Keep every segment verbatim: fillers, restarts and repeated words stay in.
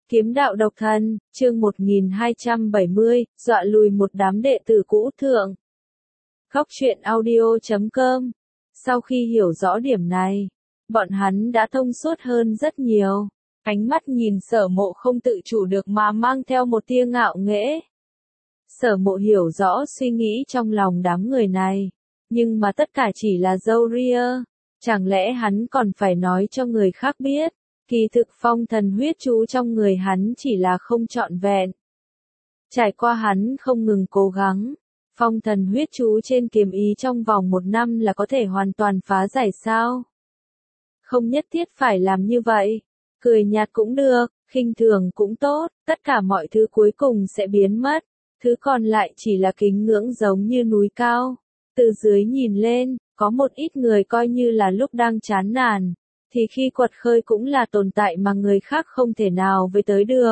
Kiếm đạo độc thân, chương một nghìn hai trăm bảy mươi, dọa lùi một đám đệ tử cũ thượng. Góc truyện audio chấm com. Sau khi hiểu rõ điểm này, bọn hắn đã thông suốt hơn rất nhiều. Ánh mắt nhìn Sở Mộ không tự chủ được mà mang theo một tia ngạo nghễ. Sở Mộ hiểu rõ suy nghĩ trong lòng đám người này, nhưng mà tất cả chỉ là râu ria. Chẳng lẽ hắn còn phải nói cho người khác biết? Kỳ thực phong thần huyết chú trong người hắn chỉ là không trọn vẹn. Trải qua hắn không ngừng cố gắng, phong thần huyết chú trên kiếm ý trong vòng một năm là có thể hoàn toàn phá giải sao? Không nhất thiết phải làm như vậy. Cười nhạt cũng được, khinh thường cũng tốt, tất cả mọi thứ cuối cùng sẽ biến mất. Thứ còn lại chỉ là kính ngưỡng giống như núi cao. Từ dưới nhìn lên, có một ít người coi như là lúc đang chán nản, thì khi quật khơi cũng là tồn tại mà người khác không thể nào với tới được.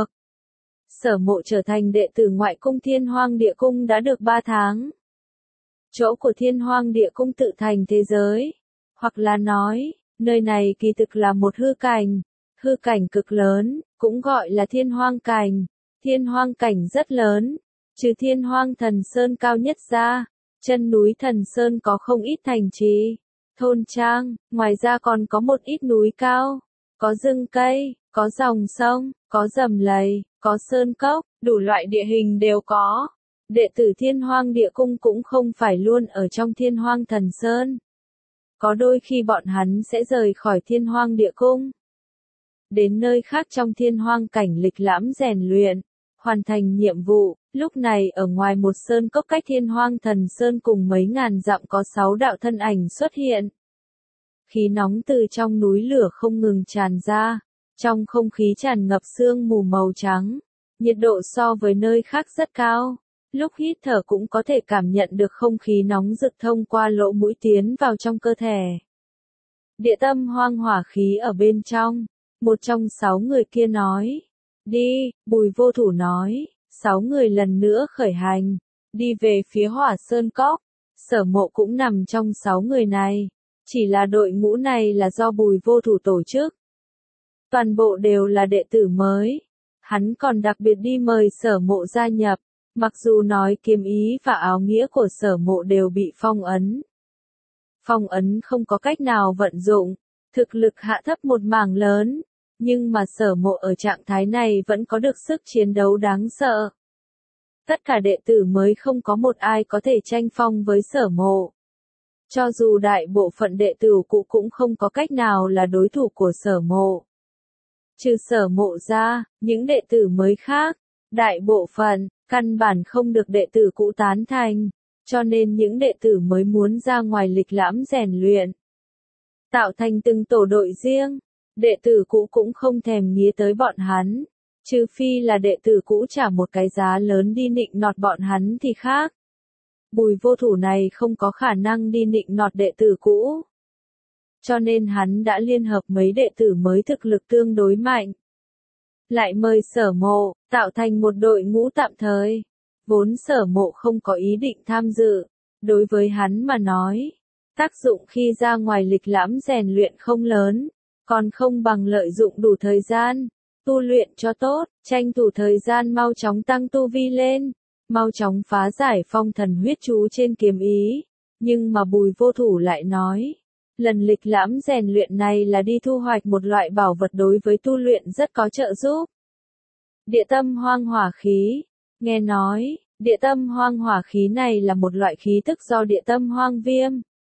Sở Mộ trở thành đệ tử ngoại cung Thiên Hoang Địa Cung đã được ba tháng. Chỗ của Thiên Hoang Địa Cung tự thành thế giới, hoặc là nói, nơi này kỳ thực là một hư cảnh, hư cảnh cực lớn, cũng gọi là Thiên Hoang Cảnh. Thiên Hoang Cảnh rất lớn, trừ Thiên Hoang Thần Sơn cao nhất ra, chân núi Thần Sơn có không ít thành trì, thôn trang, ngoài ra còn có một ít núi cao, có rừng cây, có dòng sông, có rầm lầy, có sơn cốc, đủ loại địa hình đều có. Đệ tử Thiên Hoang Địa Cung cũng không phải luôn ở trong Thiên Hoang Thần Sơn. Có đôi khi bọn hắn sẽ rời khỏi Thiên Hoang Địa Cung, đến nơi khác trong Thiên Hoang Cảnh lịch lãm rèn luyện, hoàn thành nhiệm vụ. Lúc này ở ngoài một sơn cốc cách Thiên Hoang Thần Sơn cùng mấy ngàn dặm có sáu đạo thân ảnh xuất hiện. Khí nóng từ trong núi lửa không ngừng tràn ra, trong không khí tràn ngập sương mù màu trắng, nhiệt độ so với nơi khác rất cao, lúc hít thở cũng có thể cảm nhận được không khí nóng rực thông qua lỗ mũi tiến vào trong cơ thể. Địa tâm hoang hỏa khí ở bên trong, một trong sáu người kia nói. Đi, Bùi Vô Thủ nói. Sáu người lần nữa khởi hành, đi về phía Hỏa Sơn Cốc. Sở Mộ cũng nằm trong sáu người này, chỉ là đội ngũ này là do Bùi Vô Thủ tổ chức. Toàn bộ đều là đệ tử mới. Hắn còn đặc biệt đi mời Sở Mộ gia nhập, mặc dù nói kiếm ý và áo nghĩa của Sở Mộ đều bị phong ấn. Phong ấn không có cách nào vận dụng, thực lực hạ thấp một mảng lớn. Nhưng mà Sở Mộ ở trạng thái này vẫn có được sức chiến đấu đáng sợ. Tất cả đệ tử mới không có một ai có thể tranh phong với Sở Mộ. Cho dù đại bộ phận đệ tử cũ cũng không có cách nào là đối thủ của Sở Mộ. Trừ Sở Mộ ra, những đệ tử mới khác, đại bộ phận, căn bản không được đệ tử cũ tán thành, cho nên những đệ tử mới muốn ra ngoài lịch lãm rèn luyện, tạo thành từng tổ đội riêng. Đệ tử cũ cũng không thèm nghía tới bọn hắn, trừ phi là đệ tử cũ trả một cái giá lớn đi nịnh nọt bọn hắn thì khác. Bùi Vô Thủ này không có khả năng đi nịnh nọt đệ tử cũ, cho nên hắn đã liên hợp mấy đệ tử mới thực lực tương đối mạnh, lại mời Sở Mộ, tạo thành một đội ngũ tạm thời. Vốn Sở Mộ không có ý định tham dự, đối với hắn mà nói, tác dụng khi ra ngoài lịch lãm rèn luyện không lớn. Còn không bằng lợi dụng đủ thời gian, tu luyện cho tốt, tranh thủ thời gian mau chóng tăng tu vi lên, mau chóng phá giải phong thần huyết chú trên kiếm ý. Nhưng mà Bùi Vô Thủ lại nói, lần lịch lãm rèn luyện này là đi thu hoạch một loại bảo vật đối với tu luyện rất có trợ giúp. Địa tâm hoang hỏa khí. Nghe nói, địa tâm hoang hỏa khí này là một loại khí tức do địa tâm hoang viêm,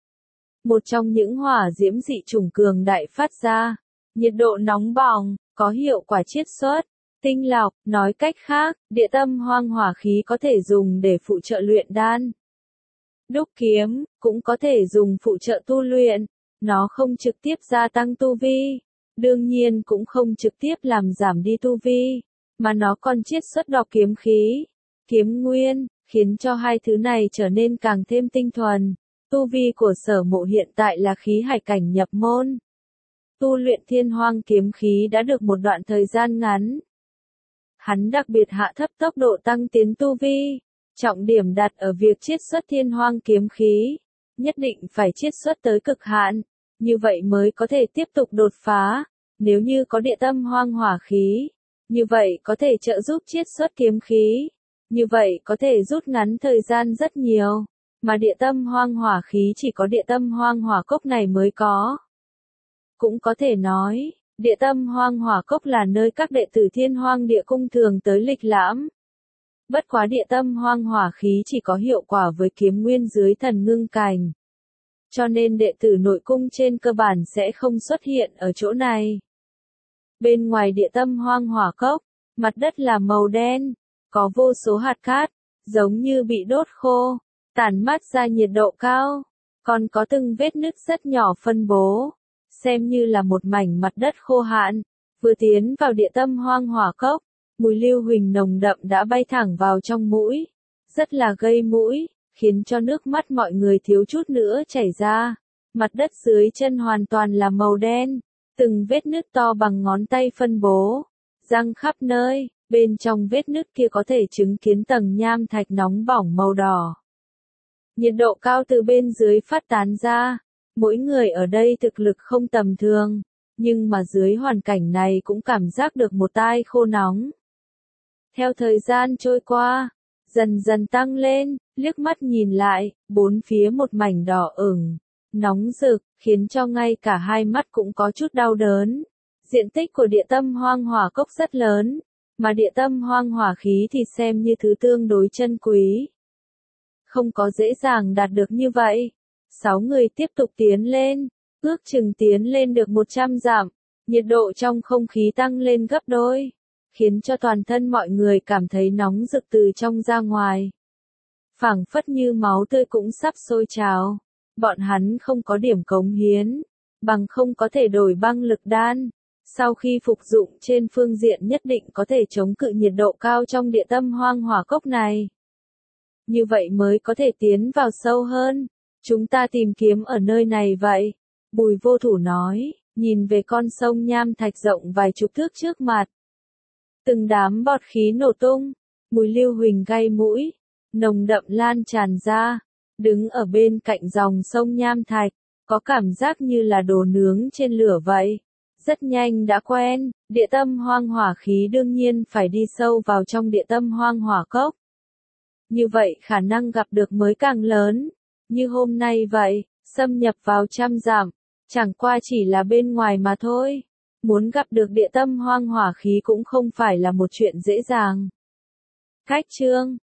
một trong những hỏa diễm dị chủng cường đại phát ra, nhiệt độ nóng bỏng, có hiệu quả chiết xuất, tinh lọc. Nói cách khác, địa tâm hoang hỏa khí có thể dùng để phụ trợ luyện đan, đúc kiếm, cũng có thể dùng phụ trợ tu luyện. Nó không trực tiếp gia tăng tu vi, đương nhiên cũng không trực tiếp làm giảm đi tu vi, mà nó còn chiết xuất đọc kiếm khí, kiếm nguyên, khiến cho hai thứ này trở nên càng thêm tinh thuần. Tu vi của Sở Mộ hiện tại là khí hải cảnh nhập môn. Tu luyện Thiên Hoang kiếm khí đã được một đoạn thời gian ngắn. Hắn đặc biệt hạ thấp tốc độ tăng tiến tu vi, trọng điểm đặt ở việc chiết xuất Thiên Hoang kiếm khí, nhất định phải chiết xuất tới cực hạn, như vậy mới có thể tiếp tục đột phá. Nếu như có địa tâm hoang hỏa khí, Như vậy có thể trợ giúp chiết xuất kiếm khí. Như vậy có thể rút ngắn thời gian rất nhiều. Mà địa tâm hoang hỏa khí chỉ có địa tâm hoang hỏa cốc này mới có. Cũng có thể nói, địa tâm hoang hỏa cốc là nơi các đệ tử Thiên Hoang Địa Cung thường tới lịch lãm. Bất quá địa tâm hoang hỏa khí chỉ có hiệu quả với kiếm nguyên dưới thần ngưng cảnh. Cho nên đệ tử nội cung trên cơ bản sẽ không xuất hiện ở chỗ này. Bên ngoài địa tâm hoang hỏa cốc, mặt đất là màu đen, có vô số hạt cát, giống như bị đốt khô, tản mát ra nhiệt độ cao, còn có từng vết nứt rất nhỏ phân bố, xem như là một mảnh mặt đất khô hạn. Vừa tiến vào địa tâm hoang hỏa cốc, mùi lưu huỳnh nồng đậm đã bay thẳng vào trong mũi, rất là gây mũi, khiến cho nước mắt mọi người thiếu chút nữa chảy ra. Mặt đất dưới chân hoàn toàn là màu đen, từng vết nứt to bằng ngón tay phân bố, răng khắp nơi, bên trong vết nứt kia có thể chứng kiến tầng nham thạch nóng bỏng màu đỏ. Nhiệt độ cao từ bên dưới phát tán ra, mỗi người ở đây thực lực không tầm thường, nhưng mà dưới hoàn cảnh này cũng cảm giác được một tai khô nóng. Theo thời gian trôi qua, dần dần tăng lên, liếc mắt nhìn lại, bốn phía một mảnh đỏ ửng, nóng rực, khiến cho ngay cả hai mắt cũng có chút đau đớn. Diện tích của địa tâm hoang hỏa cốc rất lớn, mà địa tâm hoang hỏa khí thì xem như thứ tương đối chân quý. Không có dễ dàng đạt được như vậy. Sáu người tiếp tục tiến lên, ước chừng tiến lên được một trăm dặm, nhiệt độ trong không khí tăng lên gấp đôi, khiến cho toàn thân mọi người cảm thấy nóng rực từ trong ra ngoài. Phảng phất như máu tươi cũng sắp sôi trào. Bọn hắn không có điểm cống hiến, bằng không có thể đổi băng lực đan. Sau khi phục dụng trên phương diện nhất định có thể chống cự nhiệt độ cao trong địa tâm hoang hỏa cốc này. Như vậy mới có thể tiến vào sâu hơn. Chúng ta tìm kiếm ở nơi này vậy. Bùi Vô Thủ nói, nhìn về con sông nham thạch rộng vài chục thước trước mặt. Từng đám bọt khí nổ tung, mùi lưu huỳnh gây mũi, nồng đậm lan tràn ra. Đứng ở bên cạnh dòng sông nham thạch, có cảm giác như là đồ nướng trên lửa vậy. Rất nhanh đã quen, địa tâm hoang hỏa khí đương nhiên phải đi sâu vào trong địa tâm hoang hỏa cốc. Như vậy khả năng gặp được mới càng lớn. Như hôm nay vậy, xâm nhập vào trăm dặm, chẳng qua chỉ là bên ngoài mà thôi. Muốn gặp được địa tâm hoang hỏa khí cũng không phải là một chuyện dễ dàng. Cách chương